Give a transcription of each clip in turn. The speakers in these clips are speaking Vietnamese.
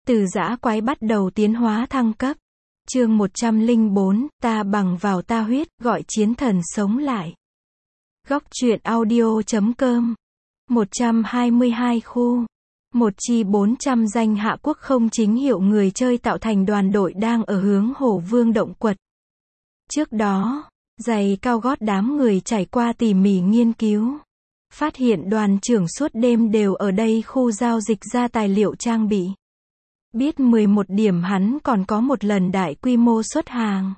Từ dã quái bắt đầu tiến hóa thăng cấp. Chương 104, ta bằng vào ta huyết, gọi chiến thần sống lại. Góc truyện audio.com 122 khu 1 chi 400 danh hạ quốc không chính hiệu người chơi tạo thành đoàn đội đang ở hướng Hổ Vương động quật. Trước đó, giày cao gót đám người trải qua tỉ mỉ nghiên cứu. Phát hiện đoàn trưởng suốt đêm đều ở đây khu giao dịch ra tài liệu trang bị. Biết 11 điểm hắn còn có một lần đại quy mô xuất hàng.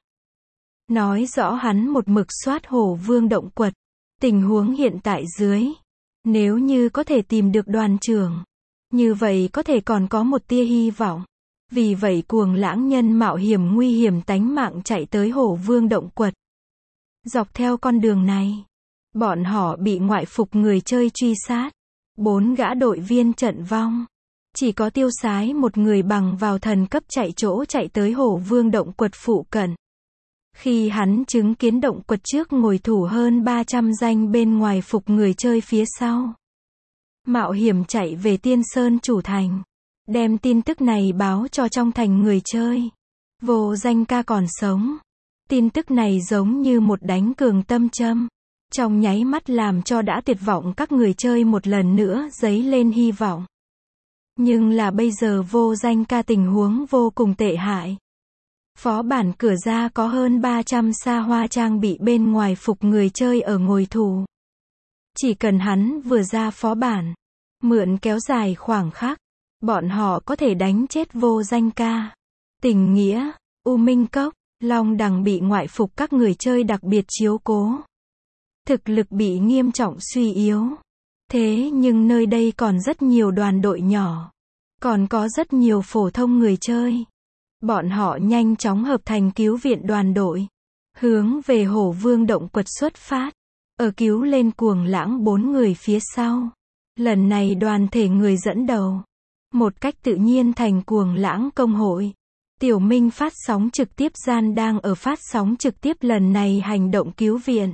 Nói rõ hắn một mực soát Hổ Vương động quật. Tình huống hiện tại dưới. Nếu như có thể tìm được đoàn trưởng. Như vậy có thể còn có một tia hy vọng. Vì vậy cuồng lãng nhân mạo hiểm nguy hiểm tánh mạng chạy tới Hổ Vương động quật. Dọc theo con đường này. Bọn họ bị ngoại phục người chơi truy sát. 4 gã đội viên trận vong. Chỉ có Tiêu Sái một người bằng vào thần cấp chạy chỗ chạy tới Hổ Vương động quật phụ cận. Khi hắn chứng kiến động quật trước ngồi thủ hơn 300 danh bên ngoài phục người chơi phía sau. Mạo hiểm chạy về Tiên Sơn chủ thành. Đem tin tức này báo cho trong thành người chơi. Vô Danh ca còn sống. Tin tức này giống như một đánh cường tâm châm. Trong nháy mắt làm cho đã tuyệt vọng các người chơi một lần nữa dấy lên hy vọng. Nhưng là bây giờ Vô Danh ca tình huống vô cùng tệ hại. Phó bản cửa ra có hơn 300 xa hoa trang bị bên ngoài phục người chơi ở ngồi thủ. Chỉ cần hắn vừa ra phó bản, mượn kéo dài khoảng khắc, bọn họ có thể đánh chết Vô Danh ca. Tình nghĩa, U Minh Cốc, Long Đằng bị ngoại phục các người chơi đặc biệt chiếu cố. Thực lực bị nghiêm trọng suy yếu. Thế nhưng nơi đây còn rất nhiều đoàn đội nhỏ. Còn có rất nhiều phổ thông người chơi. Bọn họ nhanh chóng hợp thành cứu viện đoàn đội. Hướng về Hổ Vương động quật xuất phát. Ở cứu lên cuồng lãng 4 người phía sau. Lần này đoàn thể người dẫn đầu. Một cách tự nhiên thành cuồng lãng công hội. Tiểu Minh phát sóng trực tiếp gian đang ở phát sóng trực tiếp lần này hành động cứu viện.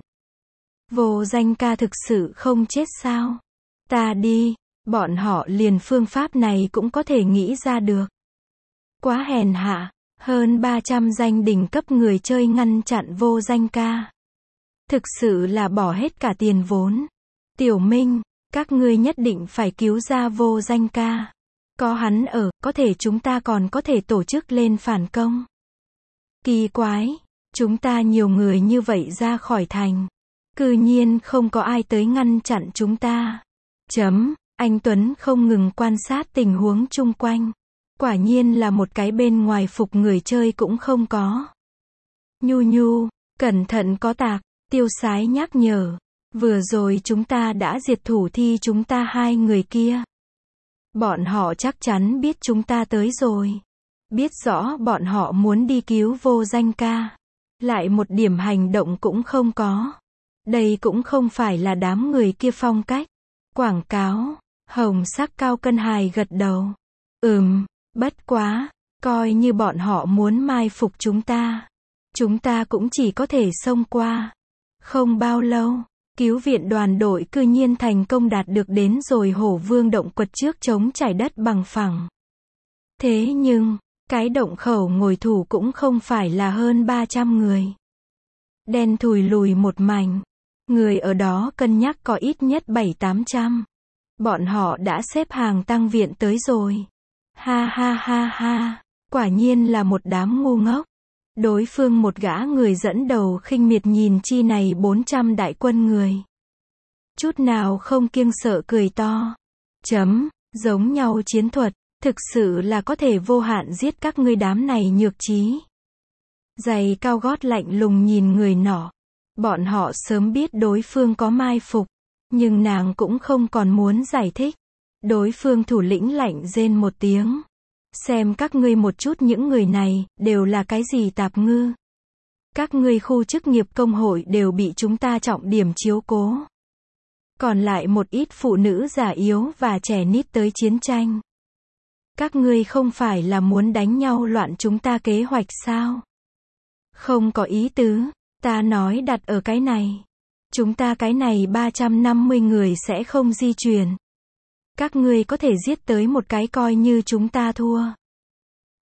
Vô Danh ca thực sự không chết sao? Ta đi, bọn họ liền phương pháp này cũng có thể nghĩ ra được. Quá hèn hạ, hơn 300 danh đỉnh cấp người chơi ngăn chặn Vô Danh ca. Thực sự là bỏ hết cả tiền vốn. Tiểu Minh, các ngươi nhất định phải cứu ra Vô Danh ca. Có hắn ở, có thể chúng ta còn có thể tổ chức lên phản công. Kỳ quái, chúng ta nhiều người như vậy ra khỏi thành. Cư nhiên không có ai tới ngăn chặn chúng ta. Anh Tuấn không ngừng quan sát tình huống chung quanh. Quả nhiên là một cái bên ngoài phục người chơi cũng không có. Nhu, cẩn thận có tạc, Tiêu Sái nhắc nhở. Vừa rồi chúng ta đã diệt thủ thi chúng ta 2 người kia. Bọn họ chắc chắn biết chúng ta tới rồi. Biết rõ bọn họ muốn đi cứu Vô Danh ca. Lại một điểm hành động cũng không có. Đây cũng không phải là đám người kia phong cách. Quảng cáo, hồng sắc cao cân hài gật đầu. Bất quá, coi như bọn họ muốn mai phục chúng ta cũng chỉ có thể xông qua. Không bao lâu, cứu viện đoàn đội cư nhiên thành công đạt được đến rồi Hổ Vương động quật trước chống trải đất bằng phẳng. Thế nhưng, cái động khẩu ngồi thủ cũng không phải là hơn 300 người. Đen thùi lùi một mảnh. Người ở đó cân nhắc có ít nhất 700-800. Bọn họ đã xếp hàng tăng viện tới rồi. Ha, quả nhiên là một đám ngu ngốc. Đối phương một gã người dẫn đầu khinh miệt nhìn chi này 400 đại quân người. Chút nào không kiêng sợ cười to. Giống nhau chiến thuật, thực sự là có thể vô hạn giết các ngươi đám này nhược trí. Giày cao gót lạnh lùng nhìn người nọ. Bọn họ sớm biết đối phương có mai phục. Nhưng nàng cũng không còn muốn giải thích. Đối phương thủ lĩnh lạnh rên một tiếng. Xem các ngươi một chút những người này, đều là cái gì tạp ngư. Các ngươi khu chức nghiệp công hội đều bị chúng ta trọng điểm chiếu cố. Còn lại một ít phụ nữ già yếu và trẻ nít tới chiến tranh. Các ngươi không phải là muốn đánh nhau loạn chúng ta kế hoạch sao? Không có ý tứ, ta nói đặt ở cái này. Chúng ta cái này 350 người sẽ không di chuyển. Các ngươi có thể giết tới một cái coi như chúng ta thua.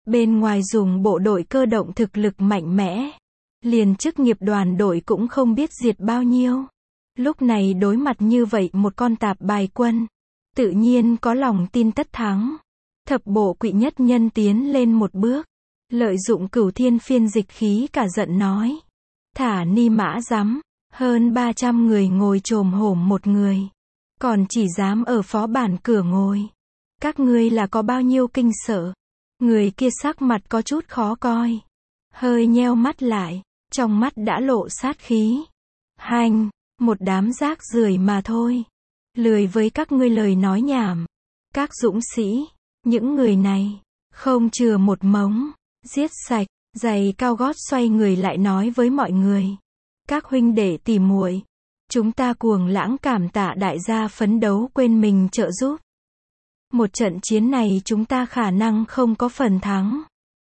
Bên ngoài dùng bộ đội cơ động thực lực mạnh mẽ. Liền chức nghiệp đoàn đội cũng không biết diệt bao nhiêu. Lúc này đối mặt như vậy một con tạp bài quân. Tự nhiên có lòng tin tất thắng. Thập bộ Quỷ Nhất Nhân tiến lên một bước. Lợi dụng Cửu Thiên Phiên dịch khí cả giận nói. Thả ni mã dám. Hơn 300 người ngồi chồm hổm một người. Còn chỉ dám ở phó bản cửa ngồi. Các ngươi là có bao nhiêu kinh sợ. Người kia sắc mặt có chút khó coi. Hơi nheo mắt lại. Trong mắt đã lộ sát khí. Hành, một đám rác rưởi mà thôi. Lười với các ngươi lời nói nhảm. Các dũng sĩ, những người này, không chừa một mống, giết sạch. Giày cao gót xoay người lại nói với mọi người. Các huynh đệ tỉ muội, chúng ta cuồng lãng cảm tạ đại gia phấn đấu quên mình trợ giúp. Một trận chiến này chúng ta khả năng không có phần thắng.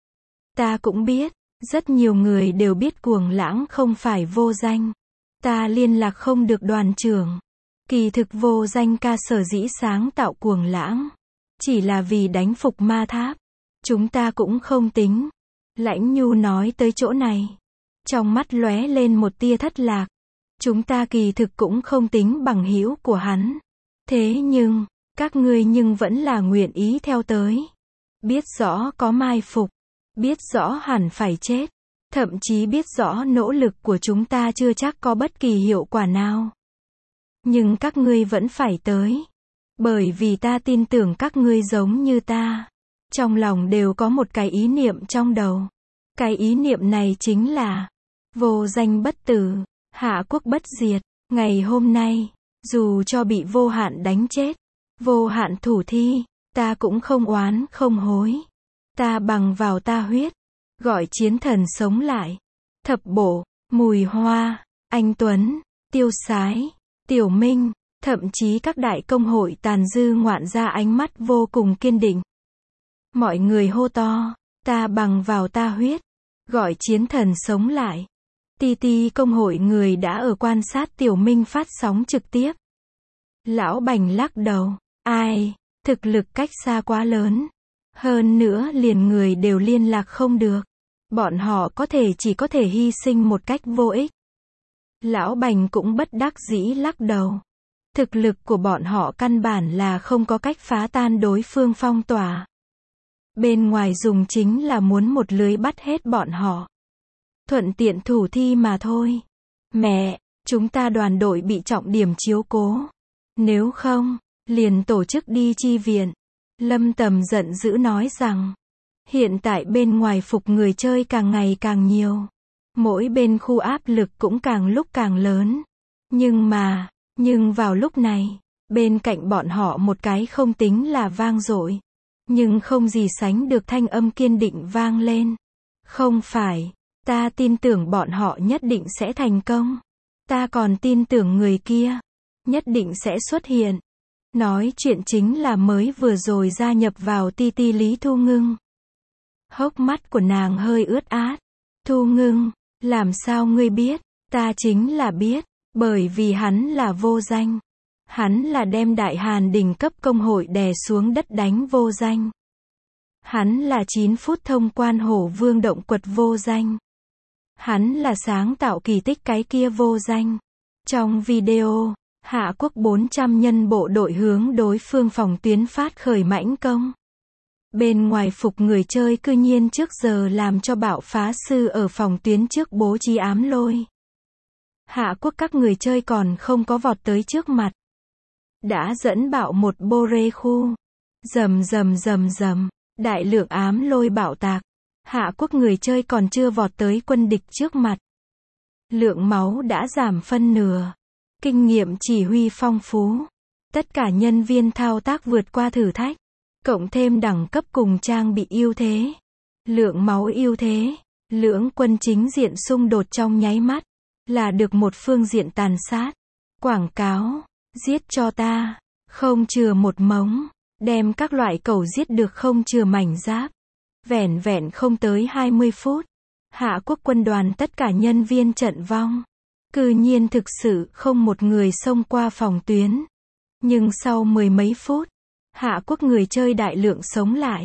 Ta cũng biết, rất nhiều người đều biết cuồng lãng không phải vô danh. Ta liên lạc không được đoàn trưởng. Kỳ thực vô danh ca sở dĩ sáng tạo cuồng lãng. Chỉ là vì đánh phục ma tháp. Chúng ta cũng không tính. Lãnh Nhu nói tới chỗ này. Trong mắt lóe lên một tia thất lạc. Chúng ta kỳ thực cũng không tính bằng hữu của hắn. Thế nhưng, các ngươi nhưng vẫn là nguyện ý theo tới. Biết rõ có mai phục. Biết rõ hẳn phải chết. Thậm chí biết rõ nỗ lực của chúng ta chưa chắc có bất kỳ hiệu quả nào. Nhưng các ngươi vẫn phải tới. Bởi vì ta tin tưởng các ngươi giống như ta. Trong lòng đều có một cái ý niệm trong đầu. Cái ý niệm này chính là vô danh bất tử, hạ quốc bất diệt. Ngày hôm nay, dù cho bị vô hạn đánh chết, vô hạn thủ thi, ta cũng không oán không hối. Ta bằng vào ta huyết, gọi chiến thần sống lại. Thập bộ, Mùi Hoa, Anh Tuấn, Tiêu Sái, Tiểu Minh, thậm chí các đại công hội tàn dư ngoạn ra ánh mắt vô cùng kiên định. Mọi người hô to, ta bằng vào ta huyết, gọi chiến thần sống lại. Ti công hội người đã ở quan sát Tiểu Minh phát sóng trực tiếp. Lão Bành lắc đầu, ai, thực lực cách xa quá lớn. Hơn nữa liền người đều liên lạc không được. Bọn họ chỉ có thể hy sinh một cách vô ích. Lão Bành cũng bất đắc dĩ lắc đầu. Thực lực của bọn họ căn bản là không có cách phá tan đối phương phong tỏa. Bên ngoài dùng chính là muốn một lưới bắt hết bọn họ. Thuận tiện thủ thi mà thôi. Mẹ, chúng ta đoàn đội bị trọng điểm chiếu cố. Nếu không, liền tổ chức đi chi viện. Lâm Tầm giận dữ nói rằng, hiện tại bên ngoài phục người chơi càng ngày càng nhiều. Mỗi bên khu áp lực cũng càng lúc càng lớn. Nhưng vào lúc này, bên cạnh bọn họ một cái không tính là vang dội. Nhưng không gì sánh được thanh âm kiên định vang lên. Không phải, ta tin tưởng bọn họ nhất định sẽ thành công. Ta còn tin tưởng người kia, nhất định sẽ xuất hiện. Nói chuyện chính là mới vừa rồi gia nhập vào Ti Lý Thu Ngưng. Hốc mắt của nàng hơi ướt át. Thu Ngưng, làm sao ngươi biết? Ta chính là biết, bởi vì hắn là vô danh. Hắn là đem Đại Hàn đỉnh cấp công hội đè xuống đất đánh vô danh. Hắn là 9 phút thông quan hổ vương động quật vô danh. Hắn là sáng tạo kỳ tích cái kia vô danh. Trong video, Hạ quốc 400 nhân bộ đội hướng đối phương phòng tuyến phát khởi mãnh công. Bên ngoài phục người chơi cư nhiên trước giờ làm cho bạo phá sư ở phòng tuyến trước bố trí ám lôi. Hạ quốc các người chơi còn không có vọt tới trước mặt. Đã dẫn bạo một bô rê khu. Rầm rầm rầm rầm, đại lượng ám lôi bạo tạc. Hạ quốc người chơi còn chưa vọt tới quân địch trước mặt. Lượng máu đã giảm phân nửa. Kinh nghiệm chỉ huy phong phú. Tất cả nhân viên thao tác vượt qua thử thách. Cộng thêm đẳng cấp cùng trang bị ưu thế. Lượng máu ưu thế. Lưỡng quân chính diện xung đột trong nháy mắt. Là được một phương diện tàn sát. Quảng cáo. Giết cho ta. Không chừa một mống. Đem các loại cẩu giết được không chừa mảnh giáp. Vẻn vẹn không tới 20 phút. Hạ quốc quân đoàn tất cả nhân viên trận vong. Cư nhiên thực sự không một người xông qua phòng tuyến. Nhưng sau mười mấy phút, Hạ quốc người chơi đại lượng sống lại.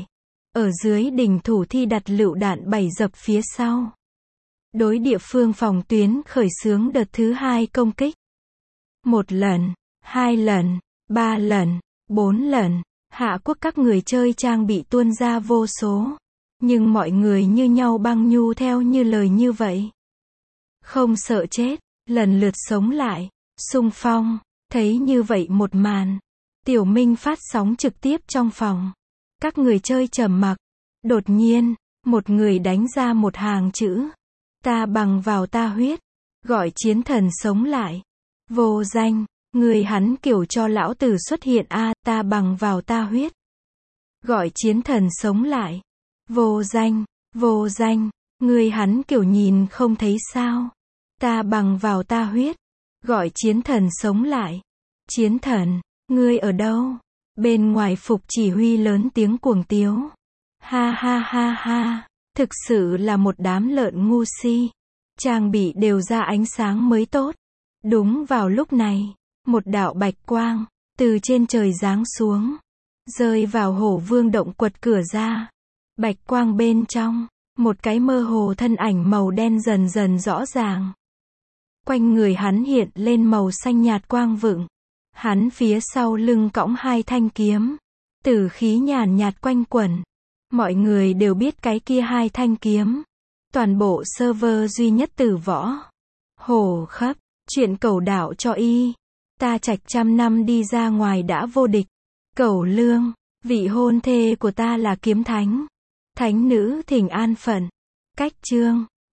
Ở dưới đỉnh thủ thi đặt lựu đạn 7 dập phía sau. Đối địa phương phòng tuyến khởi xướng đợt thứ 2 công kích. 1 lần, 2 lần, 3 lần, 4 lần, Hạ Quốc các người chơi trang bị tuôn ra vô số. Nhưng mọi người như nhau băng nhu theo như lời như vậy. Không sợ chết, lần lượt sống lại, xung phong, thấy như vậy một màn. Tiểu Minh phát sóng trực tiếp trong phòng. Các người chơi trầm mặc. Đột nhiên, một người đánh ra một hàng chữ. Ta bằng vào ta huyết. Gọi chiến thần sống lại. Vô danh, người hắn kiểu cho lão tử xuất hiện a, ta bằng vào ta huyết. Gọi chiến thần sống lại. Vô danh, người hắn kiểu nhìn không thấy sao. Ta bằng vào ta huyết. Gọi chiến thần sống lại. Chiến thần, ngươi ở đâu? Bên ngoài phục chỉ huy lớn tiếng cuồng tiếu. Ha ha ha ha, thực sự là một đám lợn ngu si. Trang bị đều ra ánh sáng mới tốt. Đúng vào lúc này, một đạo bạch quang, từ trên trời giáng xuống. Rơi vào Hổ Vương động quật cửa ra. Bạch quang bên trong, một cái mơ hồ thân ảnh màu đen dần dần rõ ràng. Quanh người hắn hiện lên màu xanh nhạt quang vựng. Hắn phía sau lưng cõng 2 thanh kiếm. Tử khí nhàn nhạt quanh quẩn. Mọi người đều biết cái kia 2 thanh kiếm. Toàn bộ server duy nhất Tử Võ. Hổ khắp, chuyện Cẩu đạo cho y. Ta Trạch 100 năm đi ra ngoài đã vô địch. Cẩu Lương, vị hôn thê của ta là kiếm thánh. Thánh nữ thỉnh an phận. Cách chương